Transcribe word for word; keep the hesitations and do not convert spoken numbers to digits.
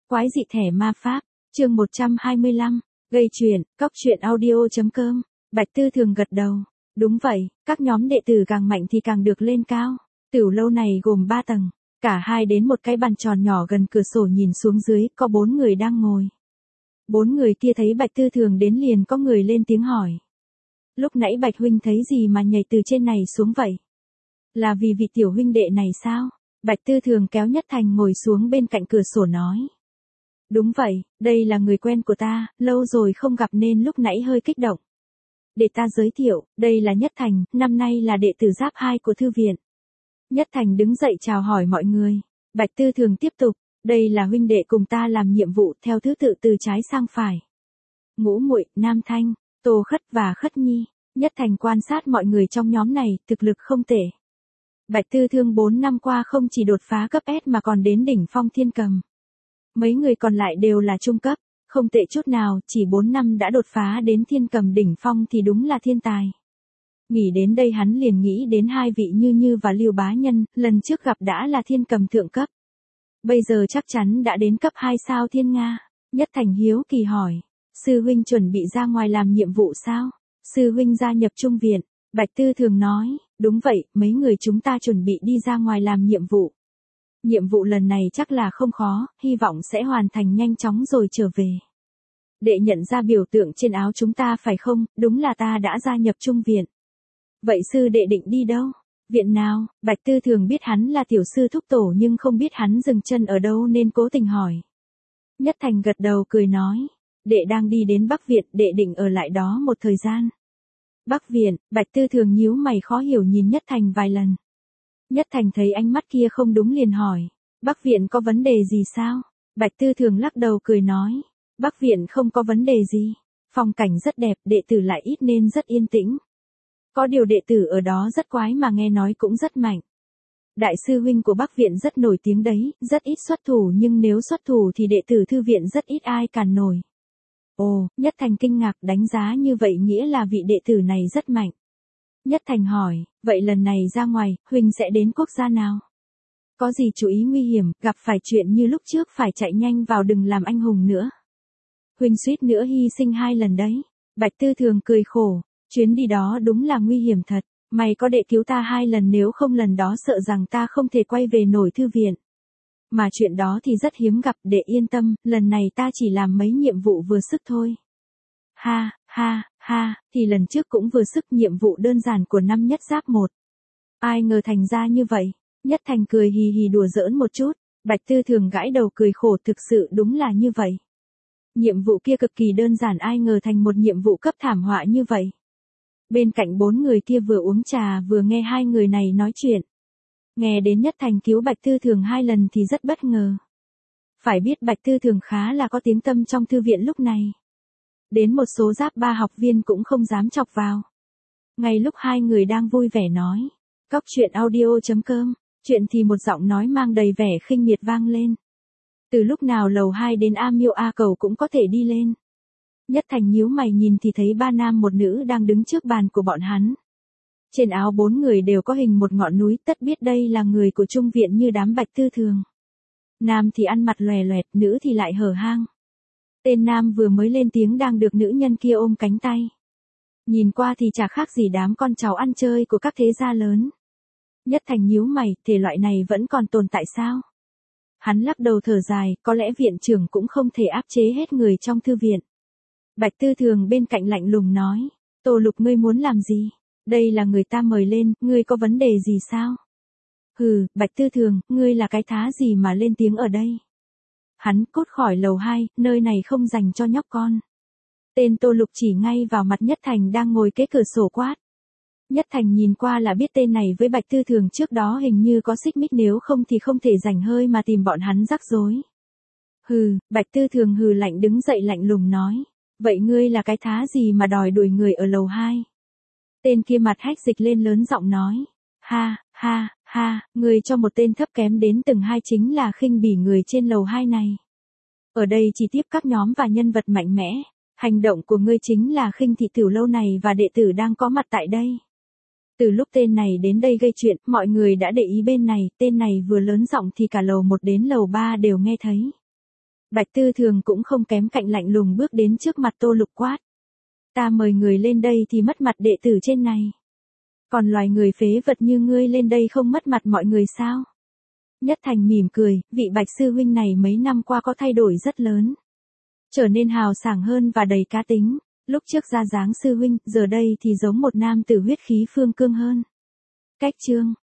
Quái dị thẻ ma pháp, chương một trăm hai mươi lăm, gây chuyện, cóc truyện audio.com, Bạch Tư Thường gật đầu. Đúng vậy, các nhóm đệ tử càng mạnh thì càng được lên cao. Tửu lâu này gồm ba tầng, cả hai đến một cái bàn tròn nhỏ gần cửa sổ nhìn xuống dưới, có bốn người đang ngồi. Bốn người kia thấy Bạch Tư Thường đến liền có người lên tiếng hỏi. Lúc nãy Bạch huynh thấy gì mà nhảy từ trên này xuống vậy? Là vì vị tiểu huynh đệ này sao? Bạch Tư Thường kéo Nhất Thành ngồi xuống bên cạnh cửa sổ nói. Đúng vậy, đây là người quen của ta, lâu rồi không gặp nên lúc nãy hơi kích động. Để ta giới thiệu, đây là Nhất Thành, năm nay là đệ tử giáp hai của thư viện. Nhất Thành đứng dậy chào hỏi mọi người. Bạch Tư Thường tiếp tục, đây là huynh đệ cùng ta làm nhiệm vụ theo thứ tự từ trái sang phải. Ngũ Muội, Nam Thanh, Tô Khất và Khất Nhi. Nhất Thành quan sát mọi người trong nhóm này, thực lực không tệ. Bạch Tư Thường bốn năm qua không chỉ đột phá cấp S mà còn đến đỉnh phong thiên cầm. Mấy người còn lại đều là trung cấp, không tệ chút nào, chỉ bốn năm đã đột phá đến thiên cầm đỉnh phong thì đúng là thiên tài. Nghĩ đến đây hắn liền nghĩ đến hai vị Như Như và Lưu Bá Nhân, lần trước gặp đã là thiên cầm thượng cấp. Bây giờ chắc chắn đã đến cấp hai sao thiên Nga. Nhất Thành hiếu kỳ hỏi, sư huynh chuẩn bị ra ngoài làm nhiệm vụ sao? Sư huynh gia nhập trung viện. Bạch Tư Thường nói, đúng vậy, mấy người chúng ta chuẩn bị đi ra ngoài làm nhiệm vụ. Nhiệm vụ lần này chắc là không khó, hy vọng sẽ hoàn thành nhanh chóng rồi trở về. Đệ nhận ra biểu tượng trên áo chúng ta phải không? Đúng là ta đã gia nhập trung viện. Vậy sư đệ định đi đâu? Viện nào? Bạch Tư Thường biết hắn là tiểu sư thúc tổ nhưng không biết hắn dừng chân ở đâu nên cố tình hỏi. Nhất Thành gật đầu cười nói, đệ đang đi đến Bắc Viện, đệ định ở lại đó một thời gian. Bắc Viện, Bạch Tư Thường nhíu mày khó hiểu nhìn Nhất Thành vài lần. Nhất Thành thấy ánh mắt kia không đúng liền hỏi, Bắc Viện có vấn đề gì sao? Bạch Tư Thường lắc đầu cười nói, Bắc Viện không có vấn đề gì, phong cảnh rất đẹp, đệ tử lại ít nên rất yên tĩnh. Có điều đệ tử ở đó rất quái mà nghe nói cũng rất mạnh. Đại sư huynh của Bắc Viện rất nổi tiếng đấy, rất ít xuất thủ nhưng nếu xuất thủ thì đệ tử thư viện rất ít ai cản nổi. Ồ, Nhất Thành kinh ngạc, đánh giá như vậy nghĩa là vị đệ tử này rất mạnh. Nhất Thành hỏi, vậy lần này ra ngoài, huynh sẽ đến quốc gia nào? Có gì chú ý nguy hiểm, gặp phải chuyện như lúc trước phải chạy nhanh vào đừng làm anh hùng nữa. Huynh suýt nữa hy sinh hai lần đấy. Bạch Tư Thường cười khổ, chuyến đi đó đúng là nguy hiểm thật, may có đệ cứu ta hai lần nếu không lần đó sợ rằng ta không thể quay về nổi thư viện. Mà chuyện đó thì rất hiếm gặp, đệ yên tâm, lần này ta chỉ làm mấy nhiệm vụ vừa sức thôi. Ha, ha, ha, thì lần trước cũng vừa sức nhiệm vụ đơn giản của năm nhất giáp một. Ai ngờ thành ra như vậy. Nhất Thành cười hì hì đùa giỡn một chút, Bạch Tư Thường gãi đầu cười khổ thực sự đúng là như vậy. Nhiệm vụ kia cực kỳ đơn giản ai ngờ thành một nhiệm vụ cấp thảm họa như vậy. Bên cạnh bốn người kia vừa uống trà vừa nghe hai người này nói chuyện. Nghe đến Nhất Thành cứu Bạch Tư Thường hai lần thì rất bất ngờ. Phải biết Bạch Tư Thường khá là có tiếng tâm trong thư viện lúc này. Đến một số giáp ba học viên cũng không dám chọc vào. Ngay lúc hai người đang vui vẻ nói, cóc truyện audio.com, chuyện thì một giọng nói mang đầy vẻ khinh miệt vang lên. Từ lúc nào lầu hai đến A Miêu A Cầu cũng có thể đi lên. Nhất Thành nhíu mày nhìn thì thấy ba nam một nữ đang đứng trước bàn của bọn hắn. Trên áo bốn người đều có hình một ngọn núi, tất biết đây là người của trung viện như đám Bạch Tư Thường. Nam thì ăn mặt lòe loẹt, nữ thì lại hở hang. Tên nam vừa mới lên tiếng đang được nữ nhân kia ôm cánh tay. Nhìn qua thì chả khác gì đám con cháu ăn chơi của các thế gia lớn. Nhất Thành nhíu mày, thể loại này vẫn còn tồn tại sao? Hắn lắc đầu thở dài, có lẽ viện trưởng cũng không thể áp chế hết người trong thư viện. Bạch Tư Thường bên cạnh lạnh lùng nói, Tô Lục ngươi muốn làm gì? Đây là người ta mời lên, ngươi có vấn đề gì sao? Hừ, Bạch Tư Thường, ngươi là cái thá gì mà lên tiếng ở đây? Hắn cốt khỏi lầu hai, nơi này không dành cho nhóc con. Tên Tô Lục chỉ ngay vào mặt Nhất Thành đang ngồi kế cửa sổ quát. Nhất Thành nhìn qua là biết tên này với Bạch Tư Thường trước đó hình như có xích mích nếu không thì không thể rảnh hơi mà tìm bọn hắn rắc rối. Hừ, Bạch Tư Thường hừ lạnh đứng dậy lạnh lùng nói. Vậy ngươi là cái thá gì mà đòi đuổi người ở lầu hai? Tên kia mặt hách dịch lên lớn giọng nói. Ha, ha, ha, ngươi cho một tên thấp kém đến từng hai chính là khinh bỉ người trên lầu hai này. Ở đây chỉ tiếp các nhóm và nhân vật mạnh mẽ. Hành động của ngươi chính là khinh thị tiểu lâu này và đệ tử đang có mặt tại đây. Từ lúc tên này đến đây gây chuyện, mọi người đã để ý bên này, tên này vừa lớn giọng thì cả lầu một đến lầu ba đều nghe thấy. Bạch Tư Thường cũng không kém cạnh lạnh lùng bước đến trước mặt Tô Lục quát. Ta mời người lên đây thì mất mặt đệ tử trên này. Còn loài người phế vật như ngươi lên đây không mất mặt mọi người sao? Nhất Thành mỉm cười, vị Bạch sư huynh này mấy năm qua có thay đổi rất lớn. Trở nên hào sảng hơn và đầy cá tính, lúc trước ra dáng sư huynh, giờ đây thì giống một nam tử huyết khí phương cương hơn. Cách chương